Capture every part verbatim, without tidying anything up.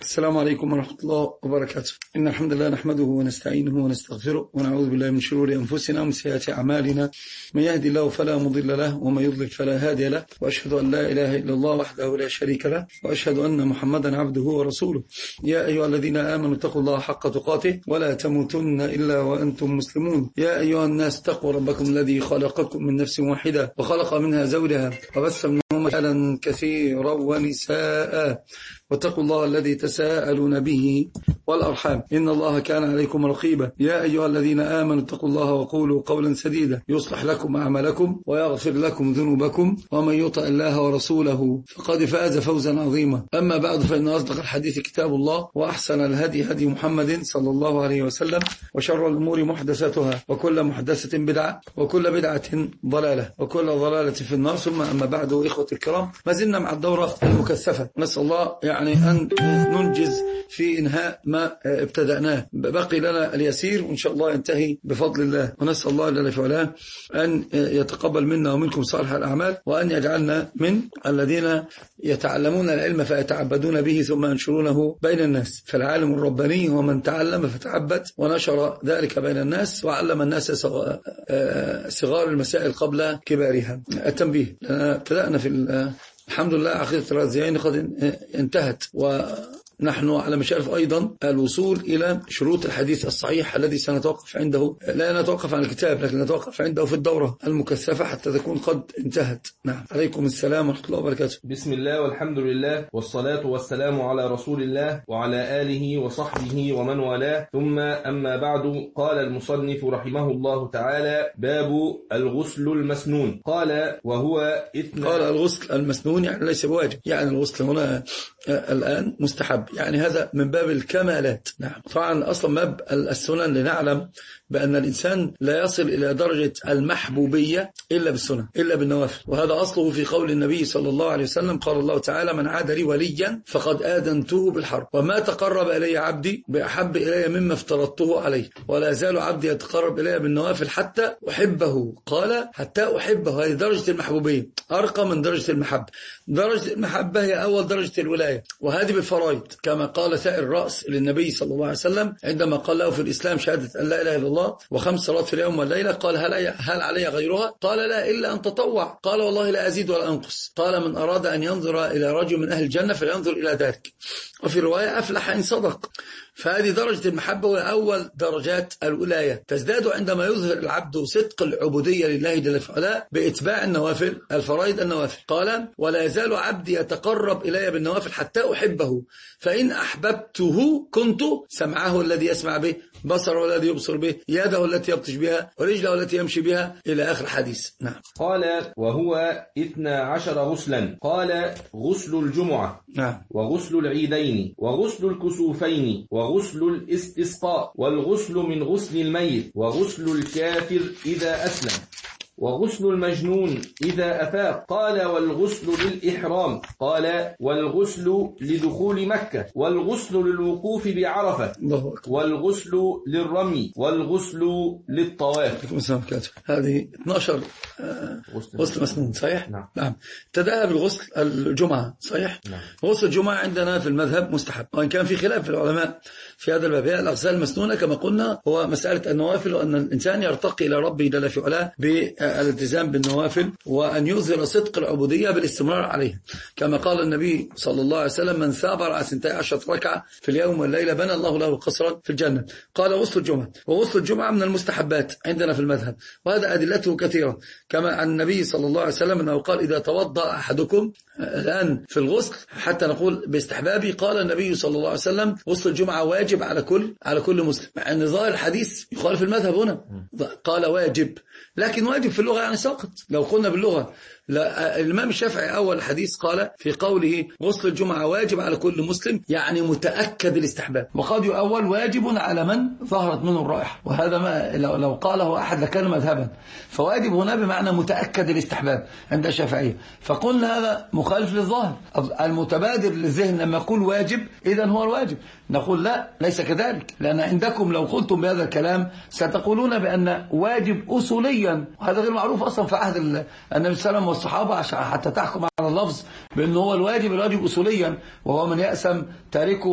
السلام عليكم ورحمة الله وبركاته. إن الحمد لله نحمده ونستعينه ونستغفره ونعوذ بالله من شرور أنفسنا ومن سيئات أعمالنا، من يهدي الله فلا مضل له ومن يضلل فلا هادي له، وأشهد أن لا إله إلا الله وحده لا شريك له، وأشهد أن محمدا عبده ورسوله. يا أيها الذين آمنوا اتقوا الله حق تقاته ولا تموتن إلا وأنتم مسلمون. يا أيها الناس اتقوا ربكم الذي خلقكم من نفس واحدة وخلق منها زوجها وبث منهما رجالا كثيرا ونساء، واتقوا الله الذي تساءلون به والأرحام إن الله كان عليكم رقيبا. يا أيها الذين آمنوا اتقوا الله وقولوا قولا سديدا يصلح لكم أعمالكم ويغفر لكم ذنوبكم، ومن يطع الله ورسوله فقد فاز فوزا عظيما. أما بعد، فإن أصدق الحديث كتاب الله، وأحسن الهدي هدي محمد صلى الله عليه وسلم، وشر الأمور محدثاتها، وكل محدثة بدعة، وكل بدعة ضلالة، وكل ضلالة في النار. ثم أما بعد، إخوة الكرام، ما زلنا مع الدورة المكثفة، نسأل الله يعني أن ننجز في إنهاء ما ابتدأناه. بقي لنا اليسير وإن شاء الله ينتهي بفضل الله، ونسأل الله جل وعلا أن يتقبل منا ومنكم صالح الأعمال، وأن يجعلنا من الذين يتعلمون العلم فيتعبدون به ثم ينشرونه بين الناس. فالعالم الرباني هو من تعلم فتعبد ونشر ذلك بين الناس، وعلم الناس صغار المسائل قبل كبارها. التنبيه، ابتدأنا في الحمد لله عقيدة الرازيين قد انتهت، ونحن على مشارف أيضا الوصول إلى شروط الحديث الصحيح الذي سنتوقف عنده، لا نتوقف عن الكتاب لكن نتوقف عنده في الدورة المكثفة حتى تكون قد انتهت. نعم. عليكم السلام ورحمة الله وبركاته. بسم الله والحمد لله والصلاة والسلام على رسول الله وعلى آله وصحبه ومن والاه، ثم أما بعد. قال المصنف رحمه الله تعالى: باب الغسل المسنون. قال وهو إثنى. قال الغسل المسنون يعني ليس بواجب، يعني الغسل هنا الآن مستحب، يعني هذا من باب الكمالات. نعم. طبعا أصلا باب السنن لنعلم بأن الإنسان لا يصل إلى درجة المحبوبية إلا بالسنن، إلا بالنوافل، وهذا أصله في قول النبي صلى الله عليه وسلم: قال الله تعالى: من عاد لي وليا فقد آذنته بالحرب، وما تقرب إلي عبدي بأحب إلي مما افترضته عليه، ولا يزال عبدي يتقرب إلي بالنوافل حتى أحبه. قال حتى أحبه، هذه درجة المحبوبية، أرقى من درجة المحبة. درجة المحبة هي أول درجة الولاية، وهذه بالفرائض، كما قال سائر الرأس للنبي صلى الله عليه وسلم عندما قال له في الإسلام شهادة أن لا إله إلا الله وخمس صلوات في اليوم والليلة. قال: هل هل علي غيرها؟ قال: لا، إلا أن تطوع. قال: والله لا أزيد ولا أنقص. قال: من أراد أن ينظر إلى رجل من أهل الجنة فلينظر إلى ذلك. وفي رواية: أفلح إن صدق. فهذه درجة المحبة وأول درجات الولاية، تزداد عندما يظهر العبد صدق العبودية لله جل وعلا بإتباع النوافل، الفرائض النوافل. قال: ولا يزال عبدي يتقرب إلي بالنوافل حتى أحبه، فإن أحببته كنت سمعه الذي يسمع به، بصره الذي يبصر به، يده التي يبطش بها، ورجله التي يمشي بها، إلى آخر حديث. نعم. قال وهو اثنى عشر غسلا. قال: غسل الجمعة، نعم، وغسل العيدين، وغسل الكسوفين، وغسل الاستسقاء، والغسل من غسل الميت، وغسل الكافر إذا أسلم، وغسل المجنون إذا أفاق. قال: والغسل للإحرام. قال: والغسل لدخول مكة، والغسل للوقوف بعرفة، والغسل للرمي، والغسل للطواف. هذه اثني عشر غسل مسنون، صحيح؟ نعم. نعم. ابتدأ بالغسل الجمعة، صحيح؟ نعم. غسل الجمعة عندنا في المذهب مستحب، وإن كان في خلاف في العلماء في هذا الباب. الأغسال المسنونة كما قلنا هو مسألة النوافل، وأن الإنسان يرتقي إلى ربه جل في علاه الالتزام بالنوافل، وأن يظهر صدق العبودية بالاستمرار عليها، كما قال النبي صلى الله عليه وسلم: من ثابر على اثنتي عشرة ركعة في اليوم والليلة بنى الله له قصرا في الجنة. قال: غسل الجمعة. وغسل الجمعة من المستحبات عندنا في المذهب، وهذا أدلته كثيرة، كما عن النبي صلى الله عليه وسلم أنه قال: إذا توضأ أحدكم الآن في الغسل حتى نقول باستحبابي، قال النبي صلى الله عليه وسلم: غسل الجمعة واجب على كل على كل مسلم، مع أن ظاهر الحديث يخالف المذهب هنا، قال واجب، لكن واجب في اللغة يعني ساقط. لو قلنا باللغة، لا، الإمام الشافعي أول الحديث قال في قوله: غسل الجمعة واجب على كل مسلم، يعني متأكد الاستحباب، وقد يؤول واجب على من ظهرت منه الرائحة، وهذا ما لو قاله أحد لكان مذهبا. فواجب هنا بمعنى متأكد الاستحباب عند الشافعية، فقلنا هذا مخالف للظاهر. المتبادر للذهن لما يقول واجب إذن هو الواجب، نقول لا، ليس كذلك، لأن عندكم لو قلتم بهذا الكلام ستقولون بأن واجب أصوليا، وهذا غير معروف أصلا في عهد النبي صلى الله عليه وسلم الصحابة عشان حتى تحكم على اللفظ بأنه هو الواجب الواجب أصوليا وهو من يأسم تاركه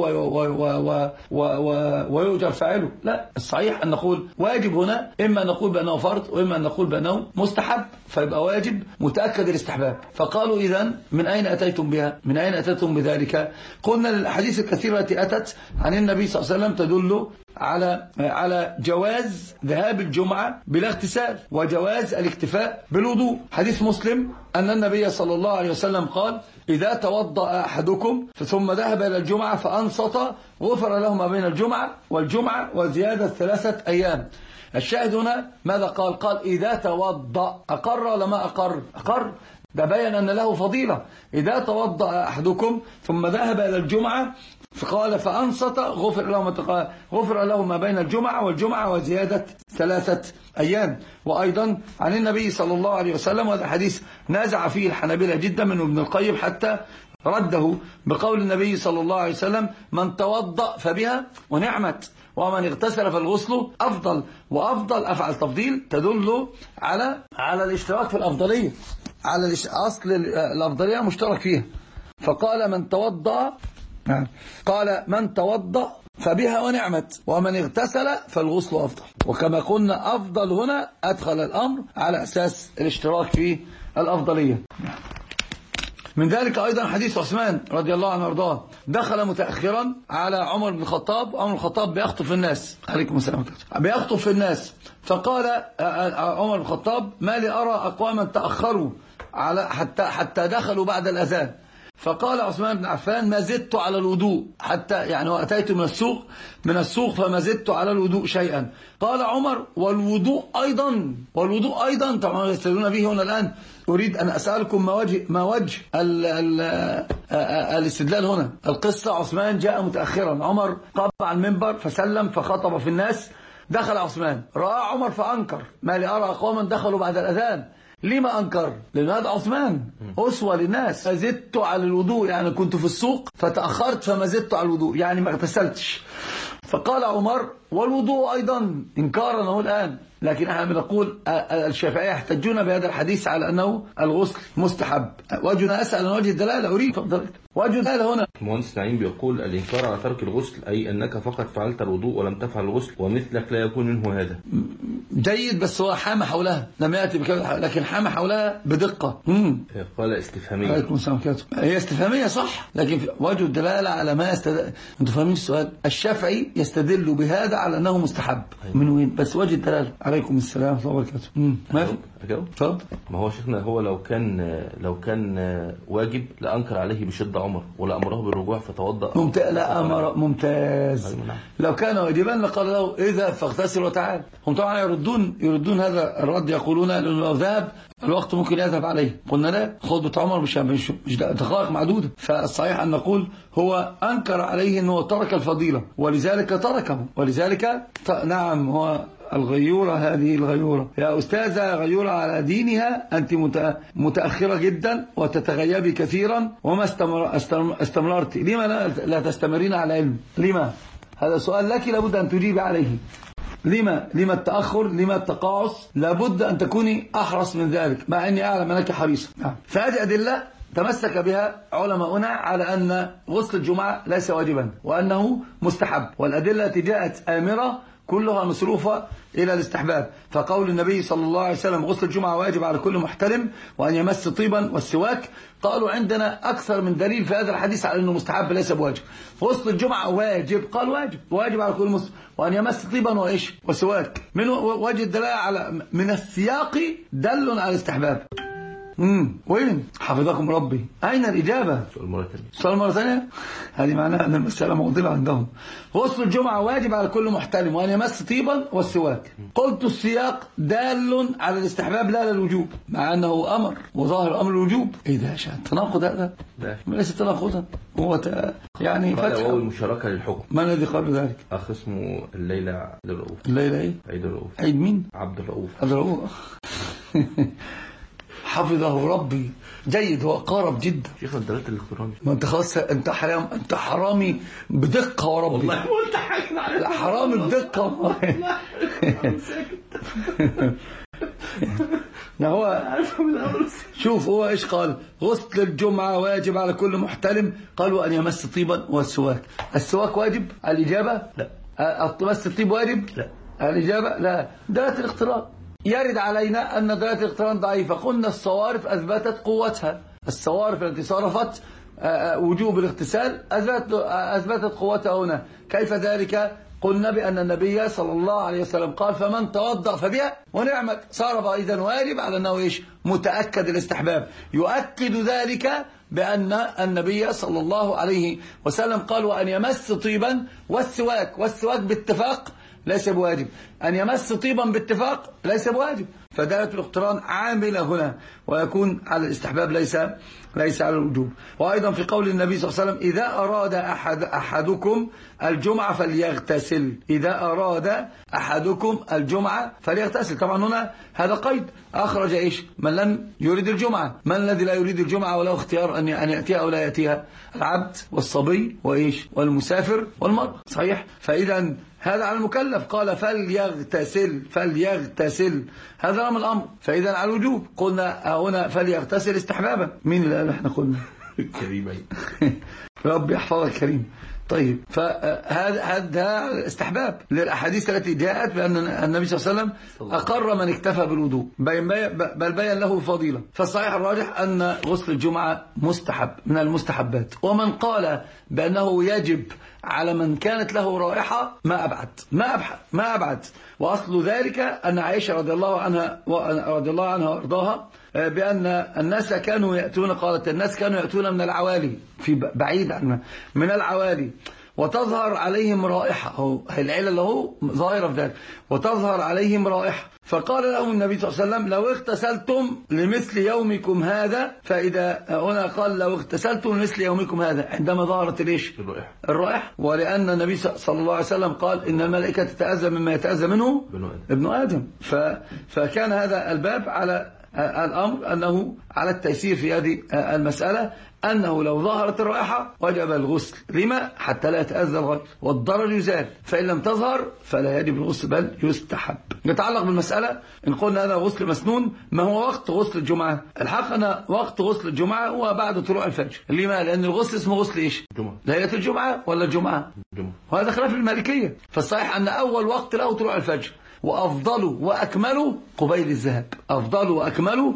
ويؤجر فاعله. لا، الصحيح أن نقول واجب هنا إما أن نقول بأنه فرض وإما أن نقول بأنه مستحب، فيبقى واجب متأكد الاستحباب. فقالوا إذن من أين أتيتم بها؟ من أين أتيتم بذلك؟ قلنا الحديث الكثيرة التي أتت عن النبي صلى الله عليه وسلم تدل على على جواز ذهاب الجمعة بلا اغتسال وجواز الاكتفاء بالوضوء. حديث مسلم أن النبي صلى الله عليه وسلم قال: إذا توضأ أحدكم ثم ذهب إلى الجمعة فأنصت غفر له ما بين الجمعة والجمعة وزيادة ثلاثة أيام. الشاهد هنا ماذا قال؟ قال إذا توضأ. أقر ولا ما أقر؟ أقر. ده بيّن أن له فضيلة. إذا توضأ أحدكم ثم ذهب إلى الجمعة فقال فأنصت غفر له ما غفر له ما بين الجمعة والجمعة وزيادة ثلاثة أيام. وأيضا عن النبي صلى الله عليه وسلم، وهذا حديث نازع فيه الحنابلة جدا من ابن القيم حتى رده بقول النبي صلى الله عليه وسلم: من توضأ فبها ونعمت ومن اغتسل فالغسل أفضل. وأفضل أفعل تفضيل تدل على على الاشتراك في الأفضلية، على أصل الأفضلية مشترك فيها. فقال من توضأ قال من توضأ فبها ونعمت ومن اغتسل فالغسل أفضل. وكما قلنا أفضل هنا أدخل الأمر على أساس الاشتراك في الأفضلية. من ذلك أيضا حديث عثمان رضي الله عنه وارضاه، دخل متأخرا على عمر بن الخطاب. عمر بن الخطاب بيخطب في الناس، عليكم السلام، بيخطب في الناس. فقال عمر بن الخطاب: ما لي أرى أقواما تأخروا على حتى حتى دخلوا بعد الأذان. فقال عثمان بن عفان: ما زدت على الوضوء حتى يعني وأتيت من السوق من السوق فما زدت على الوضوء شيئا. قال عمر: والوضوء أيضا والوضوء أيضا طبعا يستدلون به هنا الآن. أريد أن أسألكم ما وجه ما وجه ال ال الاستدلال هنا. القصة: عثمان جاء متأخرا، عمر قام على المنبر فسلم فخطب في الناس. دخل عثمان، رأى عمر فأنكر: ما لي أرى أقواما دخلوا بعد الأذان. لما أنكر؟ لأن هذا عثمان أسوة للناس. زدت على الوضوء يعني كنت في السوق فتأخرت فما زدت على الوضوء يعني ما اغتسلتش. فقال عمر: والوضوء أيضا، إنكارا هو الآن. لكن احنا بنقول الشافعية يحتجون بهذا الحديث على أنه الغسل مستحب. وجهنا أسأل عن وجه الدلالة. أريد وجه الدلالة هنا. المهندس نعيم بيقول: الإنكار على ترك الغسل أي أنك فقط فعلت الوضوء ولم تفعل الغسل ومثلك لا يكون منه هذا. جيد، بس هو حام حولها، لم يأتي بكذا لكن حام حولها بدقة. مم. قال استفهامية. عليكم السلام عليكم. هي استفهامية صح، لكن وجه الدلالة على ما يستدل. أنتم فاهمين السؤال؟ الشافعي يستدل بهذا على أنه مستحب. أيوة. من وين؟ بس وجه الدلالة. عليكم السلام ورحمة الله وبركاته. ما في أجاوب؟ تفضل. ما هو شيخنا هو لو كان لو كان واجب لأنكر عليه بشدة عمر ولا أمره بالرجوع فتوضأ. ممتاز. لا أمر ممتاز. لو كان واجبا لقال له إذا فاغتسل وتعال. هم طبعا يردون يردون هذا الرد، يقولون لأنه لو ذهب الوقت ممكن يذهب عليه. قلنا لا، خطبة عمر مش مش, مش دقائق معدودة. فالصحيح أن نقول هو أنكر عليه أنه ترك الفضيلة ولذلك تركه، ولذلك نعم هو الغيورة. هذه الغيورة يا أستاذة غيورة على دينها، أنت متأخرة جدا وتتغيبي كثيرا وما استمر استمررت. لما لا تستمرين على علم؟ لما؟ هذا سؤال لك لابد أن تجيب عليه. لما لما التأخر؟ لما التقاعس؟ لابد أن تكوني أحرص من ذلك، مع أني أعلم أنك حريصة. فهذه أدلة تمسك بها علماؤنا على أن غسل الجمعة ليس واجبا وأنه مستحب، والأدلة التي جاءت آمرة كلها مصروفة إلى الاستحباب. فقول النبي صلى الله عليه وسلم: غسل الجمعة واجب على كل محتلم وأن يمس طيبا والسواك. قالوا عندنا أكثر من دليل في هذا الحديث على أنه مستحب ليس بواجب. غسل الجمعة واجب، قال واجب واجب على كل مسلم، وأن يمس طيبا وإيش والسواك. من وجه الدلالة على من السياق دل على الاستحباب. امم وين حفظكم ربي؟ أين الإجابة؟ سؤال مرة ثانية. سؤال مرة ثانية. هذه معناها أن المسألة معضلة عندهم. غسل الجمعة واجب على كل محتلم وأن يمس طيبا والسواك. قلت السياق دال على الاستحباب لا للوجوب، مع أنه أمر وظاهر أمر الوجوب. إيه ده عشان تناقض هذا؟ ليس تناقضا، هو ت... يعني فتح هو المشاركة للحكم. من الذي قال ذلك؟ أخ اسمه الليلة عبد الرؤوف. الليلة إيه؟ عيد الرؤوف. عيد مين؟ عبد الرؤوف. عبد الرؤوف. حفظه ربي. جيد، هو قارب جدا. شيخ الدلالة الإلكترونية. ما انت خلاص، انت حرام، انت حرامي بدقة وربي. والله قلت حاجة. لا حرامي بدقة والله. هو شوف هو ايش قال؟ غسل الجمعة واجب على كل محتلم، قالوا أن يمس طيبا والسواك. السواك واجب؟ الإجابة لا. مس الطيب واجب؟ لا. الإجابة لا. دلالة الاقتران يرد علينا أن دلالة الاقتران ضعيفة. قلنا الصوارف أثبتت قوتها، الصوارف التي صرفت وجوب الاغتسال أثبتت قوتها هنا. كيف ذلك؟ قلنا بأن النبي صلى الله عليه وسلم قال فمن توضأ فبها ونعمت، صار إذن واجب على أنه إيش؟ متأكد الاستحباب. يؤكد ذلك بأن النبي صلى الله عليه وسلم قال وأن يمس طيبا والسواك، والسواك باتفاق ليس بواجب، أن يمس طيبا باتفاق ليس بواجب. فدالة الاقتران عاملة هنا، ويكون على الاستحباب ليس ليس على الوجوب. وأيضا في قول النبي صلى الله عليه وسلم إذا أراد أحد أحدكم الجمعة فليغتسل، إذا أراد أحدكم الجمعة فليغتسل. طبعا هنا هذا قيد، أخرج إيش؟ من لم يريد الجمعة. من الذي لا يريد الجمعة وله اختيار أن أن يأتيها أو لا يأتيها؟ العبد والصبي وإيش؟ والمسافر والمرأة. صحيح؟ فإذا هذا على المكلف، قال فليغتسل فليغتسل، هذا رقم الأمر، فإذا على الوجوب. قلنا هنا فليغتسل استحبابا. مين اللي قال احنا قلنا؟ كريمين. ربي يحفظك كريم. طيب فهذا هذا استحباب للأحاديث التي جاءت بأن النبي صلى الله عليه وسلم أقر من اكتفى بالوضوء، بل بين له فضيلة. فالصحيح الراجح أن غسل الجمعة مستحب من المستحبات. ومن قال بأنه يجب على من كانت له رائحة ما أبعد ما أبعد ما أبعد وأصل ذلك أن عائشة رضي الله عنها رضي الله عنها وارضاها بأن الناس كانوا يأتون، قالت الناس كانوا يأتون من العوالي، في بعيد عنها من العوالي، وتظهر عليهم رائحة، هو العلة له ظاهرة في ذلك، وتظهر عليهم رائحة. فقال لهم النبي صلى الله عليه وسلم لو اغتسلتم لمثل يومكم هذا، فإذا هنا قال لو اغتسلتم لمثل يومكم هذا عندما ظهرت ليش الرائحة الرائحة صلى النبي صلى الله عليه وسلم قال إن الملائكة تتأذى مما يتأذى منه ابن آدم. فكان هذا الباب على الأمر أنه على التيسير في هذه المسألة، أنه لو ظهرت الرائحة وجب الغسل. لما؟ حتى لا يتأذى الغير والضرر يزال، فإن لم تظهر فلا يجب الغسل بل يستحب. يتعلق بالمسألة إن قلنا هذا غسل مسنون، ما هو وقت غسل الجمعة؟ الحق أن وقت غسل الجمعة هو بعد طلوع الفجر. لما؟ لأن الغسل اسمه غسل إيش؟ جمعة. ليلة الجمعة ولا الجمعة؟ جمعة. وهذا خلاف المالكية. فالصحيح أن أول وقت له طلوع الفجر، وأفضلوا وأكملوا قبيل الذهاب، أفضلوا وأكملوا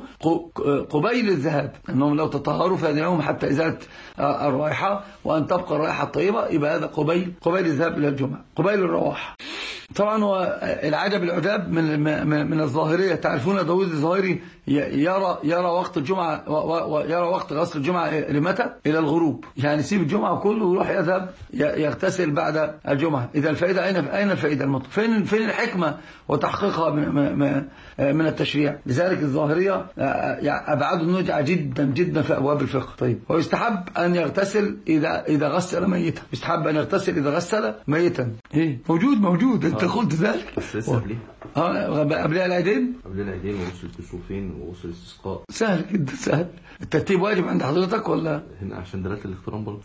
قبيل الذهاب، أنهم لو تطهروا فأدناهم حتى إزالة الرائحة وأن تبقى الرائحة الطيبة، يبقى هذا قبيل قبيل الذهاب إلى الجمعة، قبيل الرواح. طبعا هو العجب العجاب من من الظاهرية. تعرفون داود الظاهري يرى يرى وقت الجمعة ويرى وقت غسل الجمعة لمتى؟ إلى الغروب، يعني يسيب الجمعة كله ويروح يذهب يغتسل بعد الجمعة. إذا الفائدة أين أين الفائدة المطلوبة؟ فين فين الحكمة وتحقيقها من من التشريع؟ لذلك الظاهرية أبعاد النجعة جدا جدا في أبواب الفقه. طيب ويستحب أن يغتسل إذا إذا غسل ميتا، يستحب أن يغتسل إذا غسل ميتا. إيه موجود موجود أنت قلت ذلك. بس لسه قبليه اه قبلها العيدين قبلها العيدين وغسل الكسوفين وغسل الاستسقاء. سهل جدا سهل. الترتيب واجب عند حضرتك ولا هنا عشان دلالة الاقتران برضه.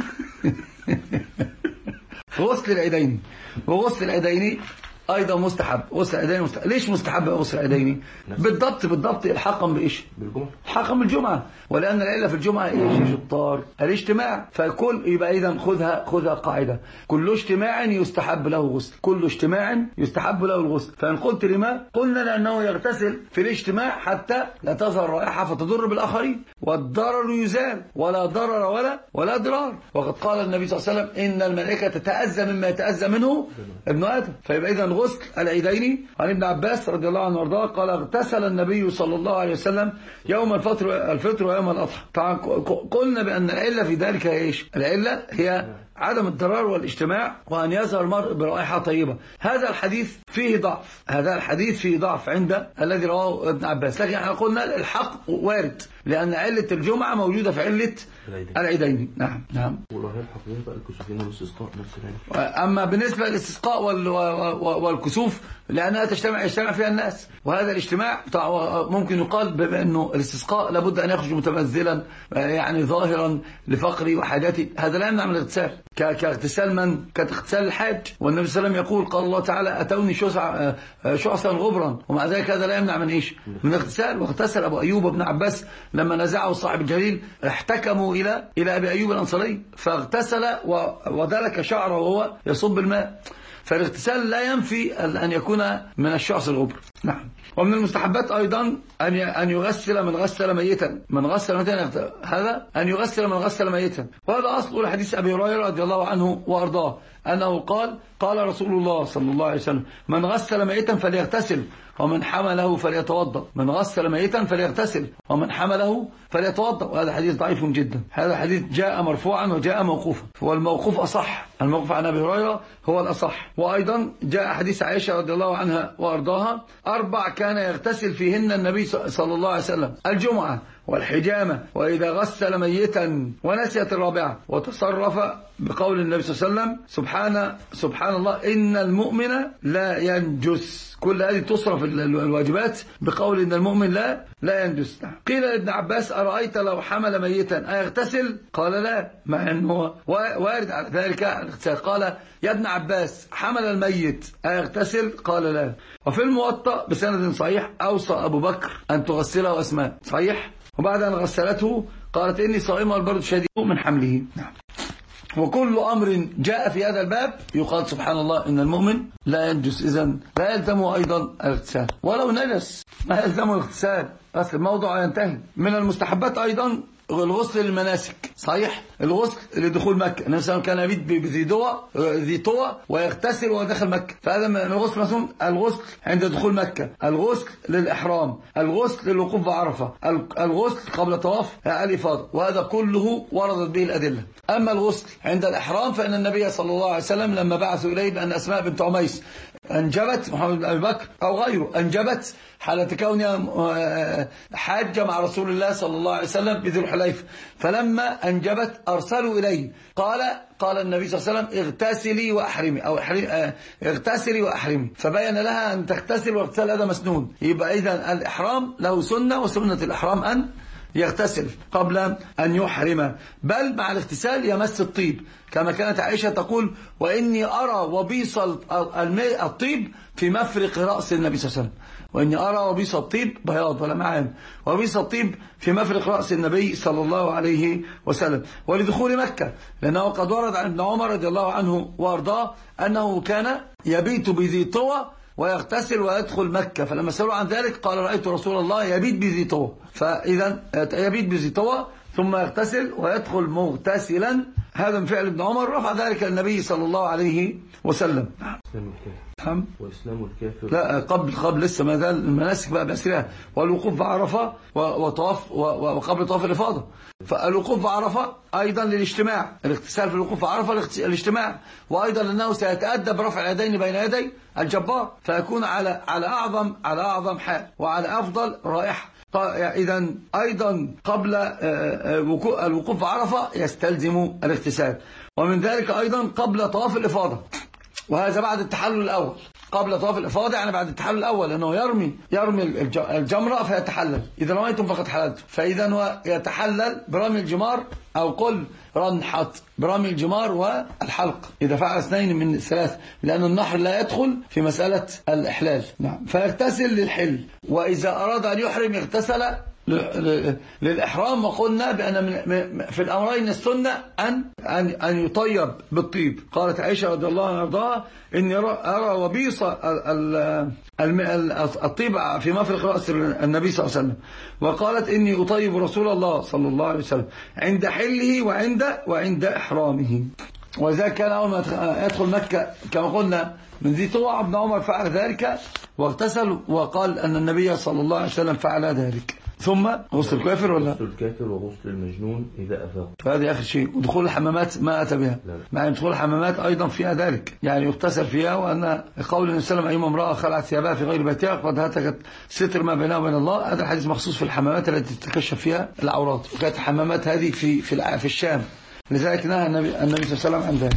غسل العيدين وغسل العيدين ايضا مستحب. غسل العيدين مستحب. ليش مستحب غسل العيدين؟ بالضبط بالضبط الحاقا بايش؟ بالجمعه. الحاقا بالجمعه، ولان العله في الجمعه ايش يا شطار؟ الاجتماع. فكل يبقى اذا خذها خذها قاعده، كل اجتماع يستحب له غسل، كل اجتماع يستحب له الغسل. فان قلت لما؟ قلنا لانه يغتسل في الاجتماع حتى لا تظهر رائحه فتضر بالاخرين والضرر يزال، ولا ضرر ولا ولا ضرار. وقد قال النبي صلى الله عليه وسلم ان الملائكه تتاذى مما يتاذى منه ابن ادم. فيبقى اذا غسل العيدين. عن ابن عباس رضي الله عنه وارضاه قال اغتسل النبي صلى الله عليه وسلم يوم الفطر الفطر ويوم الاضحى. طبعا قلنا بان العله في ذلك ايش؟ العله هي عدم الضرر والاجتماع وأن يظهر المرء برائحة طيبة. هذا الحديث فيه ضعف، هذا الحديث فيه ضعف عند الذي رواه ابن عباس، لكن احنا قلنا الحق وارد لأن علة الجمعة موجودة في علة العيدين. نعم نعم. أما بالنسبة للاستسقاء والكسوف لأنها تجتمع يجتمع فيها الناس، وهذا الاجتماع ممكن يقال بأنه الاستسقاء لابد أن يخرج متمثلا يعني ظاهرا لفقري وحاجاتي، هذا لا يمنع من الاغتسال. كاغتسال من كاغتسال الحاج، والنبي صلى الله عليه وسلم يقول قال الله تعالى أتوني شعثا غبرا، ومع ذلك هذا لا يمنع من إيش؟ من اغتسال. واغتسل أبو أيوب بن عباس لما نزعه صاحب الجليل احتكموا إلى إلى أبي أيوب الأنصاري فاغتسل ودلك شعره وهو يصب الماء. فالاغتسال لا ينفي أن يكون من الشعث الغبر. نعم. ومن المستحبات أيضا أن أن يغسل من غسل ميتا، من غسل ميتا هذا أن يغسل من غسل ميتا، وهذا أصل حديث أبي هريرة رضي الله عنه وأرضاه أنه قال قال رسول الله صلى الله عليه وسلم من غسل ميتا فليغتسل ومن حمله فليتوضأ، من غسل ميتا فليغتسل ومن حمله فليتوضأ. وهذا حديث ضعيف جدا. هذا حديث جاء مرفوعا وجاء موقوفا، والموقوف أصح، الموقوف عن أبي هريرة هو الأصح. وأيضا جاء حديث عائشة رضي الله عنها وأرضاها أربع كان يغتسل فيهن النبي صلى الله عليه وسلم: الجمعة والحجامة وإذا غسل ميتا، ونسيت الرابعة وتصرف بقول النبي صلى الله عليه وسلم سبحان سبحان الله إن المؤمن لا ينجس. كل هذه تصرف الواجبات بقول إن المؤمن لا لا ينجس. قيل لابن عباس أرأيت لو حمل ميتا أيغتسل؟ قال لا، مع أنه وارد على ذلك الاغتسال. قال يا ابن عباس حمل الميت أيغتسل؟ قال لا. وفي الموطأ بسند صحيح أوصى أبو بكر أن تغسله أسماء، صحيح. وبعد أن غسلته قالت إني صائمة والبرد شديد من حمله. نعم. وكل أمر جاء في هذا الباب يقال سبحان الله إن المؤمن لا ينجس، إذن لا يلزمه أيضا الاغتسال، ولو نجس ما يلزمه الاغتسال، أصل الموضوع ينتهي. من المستحبات أيضا الغسل للمناسك، صحيح. الغسل لدخول مكة، النبي صلى الله عليه وسلم كان يبيت بذي طوى ذي طوى ويغتسل وهو داخل مكة، فهذا من الغسل. مثلا الغسل عند دخول مكة، الغسل للإحرام، الغسل للوقوف بعرفة، الغسل قبل طواف الإفاضة، وهذا كله وردت به الأدلة. أما الغسل عند الإحرام فإن النبي صلى الله عليه وسلم لما بعثوا إليه بأن أسماء بنت عميس أنجبت، محمد بن أبي بكر أو غيره أنجبت حالة كونها حاجة مع رسول الله صلى الله عليه وسلم بذي الحليفة، فلما أنجبت أرسلوا إليه قال قال النبي صلى الله عليه وسلم اغتسلي وأحرمي أو اغتسلي وأحرمي، فبين لها أن تغتسل، واغتسال هذا مسنون. يبقى إذن الإحرام له سنة، وسنة الإحرام أن يغتسل قبل أن يحرم، بل مع الاغتسال يمس الطيب، كما كانت عائشة تقول وإني أرى وبيص الطيب في مفرق رأس النبي صلى الله عليه وسلم، وإني أرى وبيص الطيب بياض ولا معان، وبيص الطيب في مفرق رأس النبي صلى الله عليه وسلم. ولدخول مكة، لأنه قد ورد عن ابن عمر رضي الله عنه وارضاه أنه كان يبيت بذي طوى ويغتسل ويدخل مكة، فلما سألوا عن ذلك قال رأيت رسول الله يبيت بذي طوى، فإذا يبيت بذي طوى ثم يغتسل ويدخل مغتسلا. هذا من فعل ابن عمر، رفع ذلك النبي صلى الله عليه وسلم. نعم. وإسلام الكافر لا، قبل قبل لسه ما زال المناسك بقى بأسرها، والوقوف بعرفة وطواف وقبل طواف الإفاضة. فالوقوف بعرفة أيضا للاجتماع، الاغتسال في الوقوف بعرفة الاجتماع، وأيضا لأنه سيتأدى برفع اليدين بين يدي الجبار، فيكون على على أعظم على أعظم حال وعلى أفضل رائحة. إذا أيضا قبل الوقوف بعرفة يستلزم الاغتسال. ومن ذلك أيضا قبل طواف الإفاضة، وهذا بعد التحلل الأول، قبل طواف الإفاضة يعني بعد التحلل الأول، لأنه يرمي يرمي الجمرة فيتحلل، إذا رميتم فقد حللتم، فإذا هو يتحلل برمي الجمار، أو قل رنحت برمي الجمار والحلق إذا فعل اثنين من الثلاث، لأن النحر لا يدخل في مسألة الإحلال. نعم. فيغتسل للحل، وإذا أراد أن يحرم يغتسل للإحرام. وقلنا بأن في الأمرين السنة أن أن أن يطيب بالطيب. قالت عائشة رضي الله عنها وارضاها إني أرى وبيص الطيب في مفرق رأس النبي صلى الله عليه وسلم، وقالت إني أطيب رسول الله صلى الله عليه وسلم عند حله وعند وعند إحرامه. وإذا كان أول ما يدخل مكة كما قلنا من ذي طوى، ابن عمر فعل ذلك واغتسل، وقال أن النبي صلى الله عليه وسلم فعل ذلك. ثم غسل الكافر ولا غسل الكافر وغسل المجنون إذا أفاق، فهذه آخر شيء. ودخول الحمامات ما أتى بها، مع دخول الحمامات أيضا فيها ذلك، يعني يغتسل فيها. وأن قول النبي صلى الله عليه وسلم أيما امرأة خلعت ثيابها في غير بيتها قد هتكت ستر ما بينها وبين الله، هذا الحديث مخصوص في الحمامات التي تتكشف فيها العورات، وكانت الحمامات هذه في في في الشام، لذلك نهى النبي النبي صلى الله عليه وسلم عن ذلك.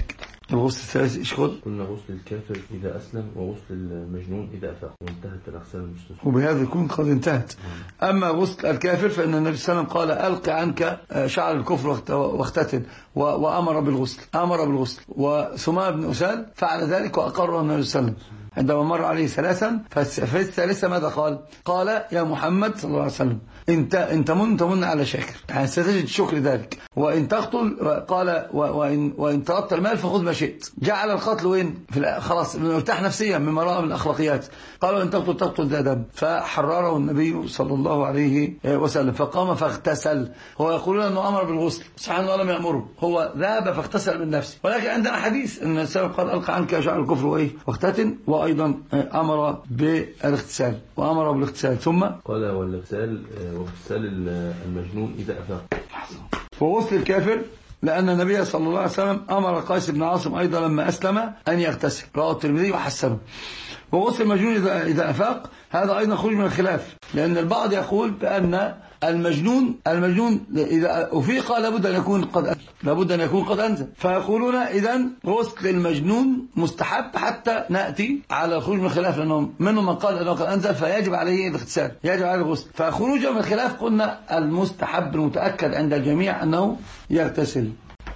الغسل الثالث ايش قلنا؟ قلنا غسل الكافر إذا أسلم وغسل المجنون إذا أفاق، وانتهت الأغسال المستثنى. وبهذا يكون قد انتهت. أما غسل الكافر فإن النبي صلى الله عليه وسلم قال ألق عنك شعر الكفر واختتن، وأمر بالغسل أمر بالغسل وسماء بن أسال فعل ذلك وأقره النبي صلى الله عليه وسلم عندما مر عليه ثلاثا. ففي الثالثة ماذا قال؟ قال يا محمد صلى الله عليه وسلم انت انت من تمن على شاكر، يعني ستجد شكر ذلك، وان تقتل قال وان وان طلبت المال فخذ ما شئت. جعل القتل وين؟ في خلاص مرتاح نفسيا مما رأى من الاخلاقيات. قال وان تقتل تقتل ذا دم، فحرره النبي صلى الله عليه وسلم فقام فاغتسل. هو يقولون انه امر بالغسل، سبحان الله لم يامره، هو ذهب فاغتسل من نفسه. ولكن عندنا حديث ان السلام قال القى عنك شعر الكفر وايه واختتن، وايضا امر بالاغتسال وامر بالاغتسال. ثم قال والاغتسال واغتسال المجنون إذا أفاق. وغسل الكافر لأن النبي صلى الله عليه وسلم أمر قيس بن عاصم أيضا لما أسلم أن يغتسل، رواه الترمذي وحسنه. وغسل المجنون إذا إذا أفاق هذا أيضا خروج من الخلاف، لأن البعض يقول بأن المجنون المجنون إذا أفيق لابد أن يكون قد لابد أن يكون قد أنزل، فيقولون إذن غسل المجنون مستحب حتى نأتي على الخروج من الخلاف، لأنهم منهم من قال أنه قد أنزل فيجب عليه الاغتسال، يجب عليه الغسل. فخروج من الخلاف قلنا المستحب المتأكد عند الجميع أنه يغتسل،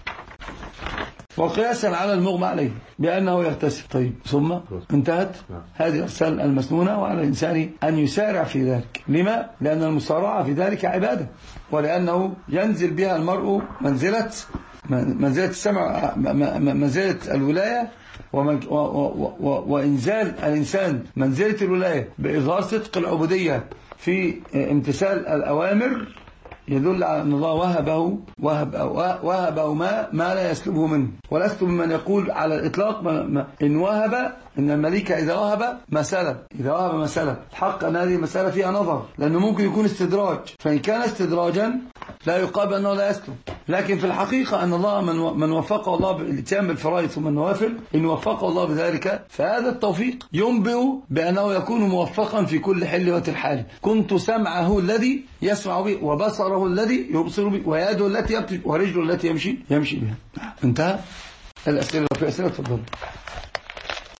وقياسا على المغمى عليه بأنه يغتسل. طيب ثم انتهت هذه الأغسال المسنونة، وعلى الإنسان أن يسارع في ذلك. لما؟ لأن المسارعة في ذلك عبادة، ولأنه ينزل بها المرء منزلة منزلة السمع، منزلة الولاية، وإنزال الإنسان منزلة الولاية بإظهار صدق العبودية في امتثال الأوامر يدل على أن الله وهبه وهب وهبه ما ما لا يسلبه منه. ولست ممن يقول على الإطلاق ما ما إن وهب إن الملك إذا وهب ما سلب، إذا وهب ما سلب. الحق أن هذه المسألة فيها نظر، لأنه ممكن يكون استدراج، فإن كان استدراجا لا يقال أنه لا يسلب. لكن في الحقيقة أن الله من من وفقه الله بالاتيان بالفرائض ثم النوافل، إن وفقه الله بذلك فهذا التوفيق ينبئ بأنه يكون موفقا في كل حل وترحال. كنت سمعه الذي يسمع به، وبصره الذي يبصر به، ويده التي يبطش، ورجله التي يمشي يمشي بها. انتهى الأسئلة. في أسئلة تفضل.